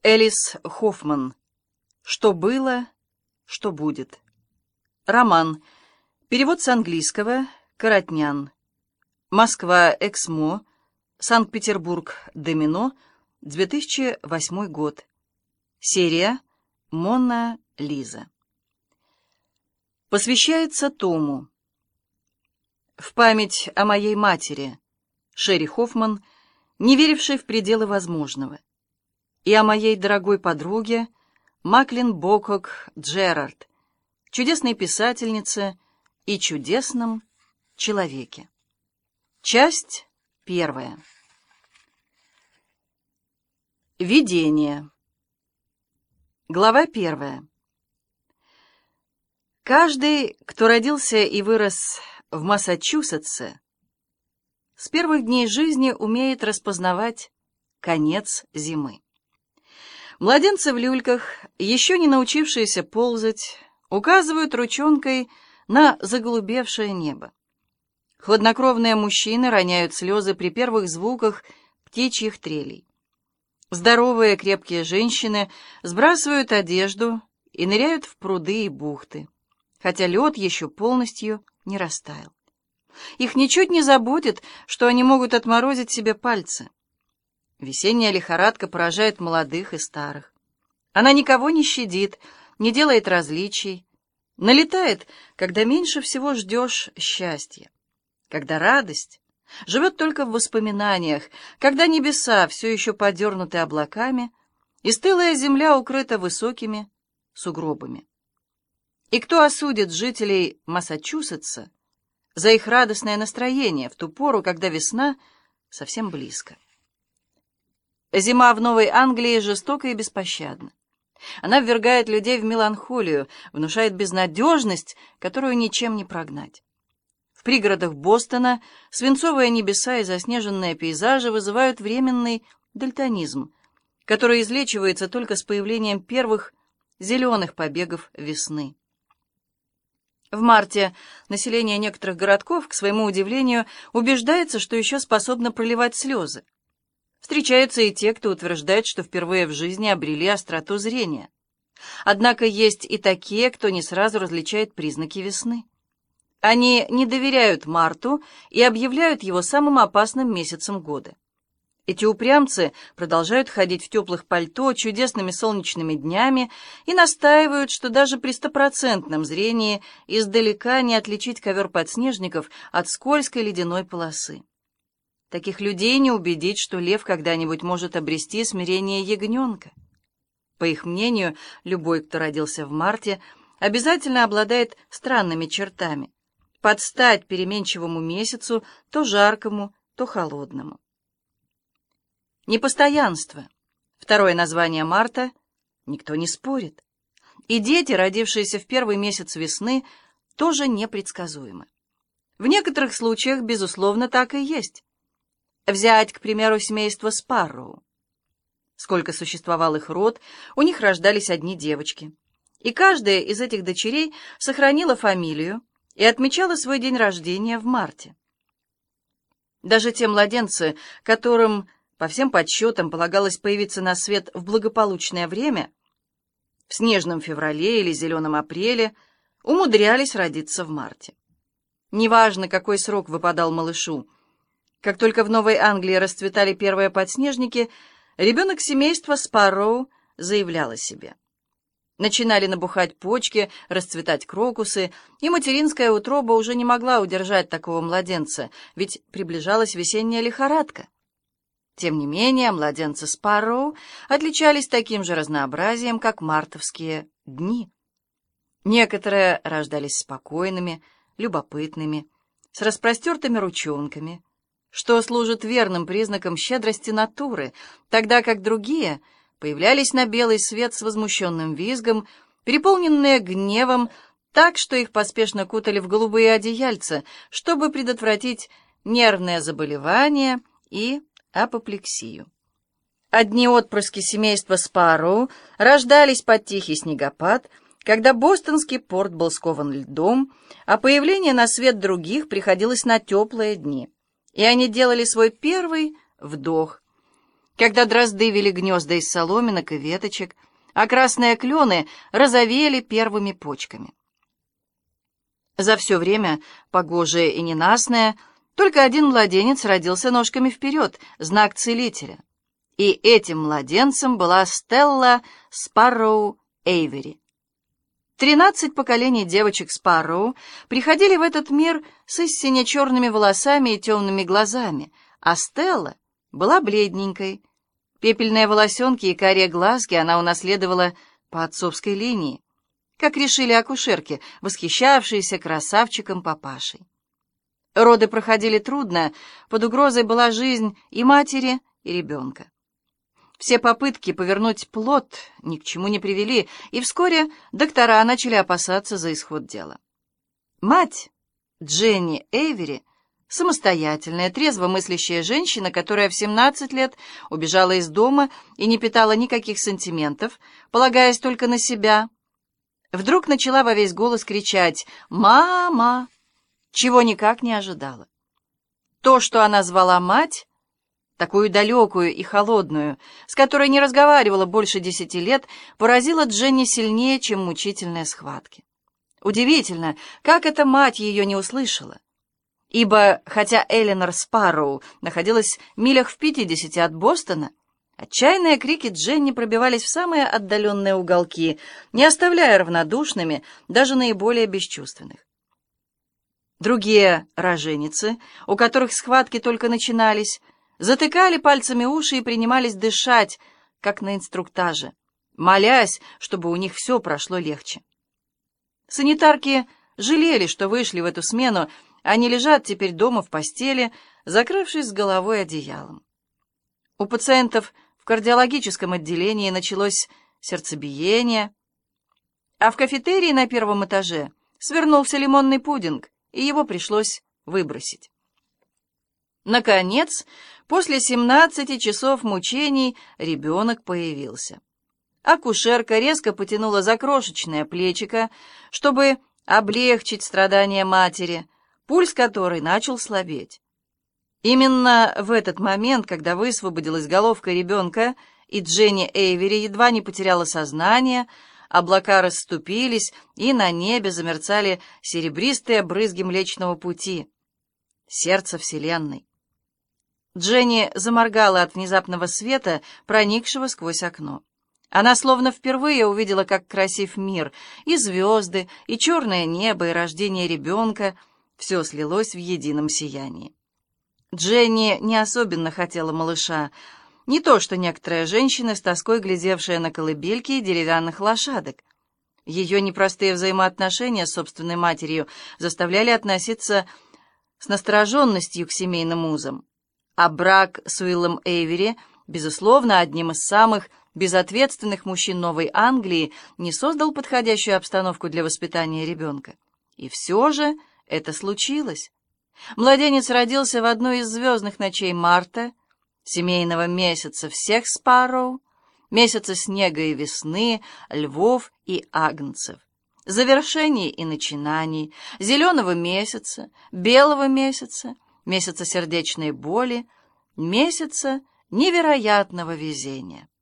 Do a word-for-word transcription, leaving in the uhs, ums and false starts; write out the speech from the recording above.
Элис Хоффман. Что было, что будет. Роман. Перевод с английского. Коротнян. Москва. Эксмо. Санкт-Петербург. Домино. две тысячи восьмой год. Серия «Мона Лиза». Посвящается Тому. В память о моей матери, Шерри Хоффман, не верившей в пределы возможного, и о моей дорогой подруге Маклин Бокок Джерард, чудесной писательнице и чудесном человеке. Часть первая. Видение. Глава первая. Каждый, кто родился и вырос в Массачусетсе, с первых дней жизни умеет распознавать конец зимы. Младенцы в люльках, еще не научившиеся ползать, указывают ручонкой на заголубевшее небо. Хладнокровные мужчины роняют слезы при первых звуках птичьих трелей. Здоровые крепкие женщины сбрасывают одежду и ныряют в пруды и бухты, хотя лед еще полностью не растаял. Их ничуть не заботит, что они могут отморозить себе пальцы. Весенняя лихорадка поражает молодых и старых. Она никого не щадит, не делает различий, налетает, когда меньше всего ждешь счастья, когда радость живет только в воспоминаниях, когда небеса все еще подернуты облаками, и стылая земля укрыта высокими сугробами. И кто осудит жителей Массачусетса за их радостное настроение в ту пору, когда весна совсем близко? Зима в Новой Англии жестока и беспощадна. Она ввергает людей в меланхолию, внушает безнадежность, которую ничем не прогнать. В пригородах Бостона свинцовые небеса и заснеженные пейзажи вызывают временный дальтонизм, который излечивается только с появлением первых зеленых побегов весны. В марте население некоторых городков, к своему удивлению, убеждается, что еще способно проливать слезы. Встречаются и те, кто утверждает, что впервые в жизни обрели остроту зрения. Однако есть и такие, кто не сразу различает признаки весны. Они не доверяют марту и объявляют его самым опасным месяцем года. Эти упрямцы продолжают ходить в теплых пальто чудесными солнечными днями и настаивают, что даже при стопроцентном зрении издалека не отличить ковер подснежников от скользкой ледяной полосы. Таких людей не убедить, что лев когда-нибудь может обрести смирение ягненка. По их мнению, любой, кто родился в марте, обязательно обладает странными чертами, под стать переменчивому месяцу, то жаркому, то холодному. Непостоянство. Второе название марта. Никто не спорит. И дети, родившиеся в первый месяц весны, тоже непредсказуемы. В некоторых случаях, безусловно, так и есть. Взять, к примеру, семейство Спарроу. Сколько существовал их род, у них рождались одни девочки. И каждая из этих дочерей сохранила фамилию и отмечала свой день рождения в марте. Даже те младенцы, которым, по всем подсчетам, полагалось появиться на свет в благополучное время, в снежном феврале или зеленом апреле, умудрялись родиться в марте. Неважно, какой срок выпадал малышу, как только в Новой Англии расцветали первые подснежники, ребенок семейства Спарроу заявлял о себе. Начинали набухать почки, расцветать крокусы, и материнская утроба уже не могла удержать такого младенца, ведь приближалась весенняя лихорадка. Тем не менее, младенцы Спарроу отличались таким же разнообразием, как мартовские дни. Некоторые рождались спокойными, любопытными, с распростертыми ручонками, что служит верным признаком щедрости натуры, тогда как другие появлялись на белый свет с возмущенным визгом, переполненные гневом, так, что их поспешно кутали в голубые одеяльца, чтобы предотвратить нервные заболевания и апоплексию. Одни отпрыски семейства Спарроу рождались под тихий снегопад, когда бостонский порт был скован льдом, а появление на свет других приходилось на теплые дни, и они делали свой первый вдох, когда дрозды вели гнезда из соломинок и веточек, а красные клены розовели первыми почками. За все время, погожее и ненастное, только один младенец родился ножками вперед, знак целителя. И этим младенцем была Стелла Спарроу Эйвери. Тринадцать поколений девочек Спарроу приходили в этот мир с истинно черными волосами и темными глазами, а Стелла была бледненькой. Пепельные волосенки и карие глазки она унаследовала по отцовской линии, как решили акушерки, восхищавшиеся красавчиком-папашей. Роды проходили трудно, под угрозой была жизнь и матери, и ребенка. Все попытки повернуть плод ни к чему не привели, и вскоре доктора начали опасаться за исход дела. Мать, Дженни Эйвери, самостоятельная, трезво мыслящая женщина, которая в семнадцать лет убежала из дома и не питала никаких сантиментов, полагаясь только на себя, вдруг начала во весь голос кричать «Мама!», чего никак не ожидала. То, что она звала мать, такую далекую и холодную, с которой не разговаривала больше десяти лет, поразило Дженни сильнее, чем мучительные схватки. Удивительно, как эта мать ее не услышала. Ибо, хотя Эленор Спарроу находилась в милях в пятидесяти от Бостона, отчаянные крики Дженни пробивались в самые отдаленные уголки, не оставляя равнодушными даже наиболее бесчувственных. Другие роженицы, у которых схватки только начинались, затыкали пальцами уши и принимались дышать, как на инструктаже, молясь, чтобы у них все прошло легче. Санитарки жалели, что вышли в эту смену, они лежат теперь дома в постели, закрывшись с головой одеялом. У пациентов в кардиологическом отделении началось сердцебиение, а в кафетерии на первом этаже свернулся лимонный пудинг, и его пришлось выбросить. Наконец, после семнадцати часов мучений ребенок появился. Акушерка резко потянула за крошечное плечико, чтобы облегчить страдания матери, пульс которой начал слабеть. Именно в этот момент, когда высвободилась головка ребенка, и Дженни Эйвери едва не потеряла сознание, облака расступились, и на небе замерцали серебристые брызги Млечного Пути, сердце Вселенной. Дженни заморгала от внезапного света, проникшего сквозь окно. Она словно впервые увидела, как красив мир, и звезды, и черное небо, и рождение ребенка — все слилось в едином сиянии. Дженни не особенно хотела малыша, не то что некоторые женщины, с тоской глядевшие на колыбельки и деревянных лошадок. Ее непростые взаимоотношения с собственной матерью заставляли относиться с настороженностью к семейным узам. А брак с Уиллом Эйвери, безусловно, одним из самых безответственных мужчин Новой Англии, не создал подходящую обстановку для воспитания ребенка. И все же это случилось. Младенец родился в одну из звездных ночей марта, семейного месяца всех Спарроу, месяца снега и весны, львов и агнцев, завершений и начинаний, зеленого месяца, белого месяца, месяца сердечной боли, месяца невероятного везения.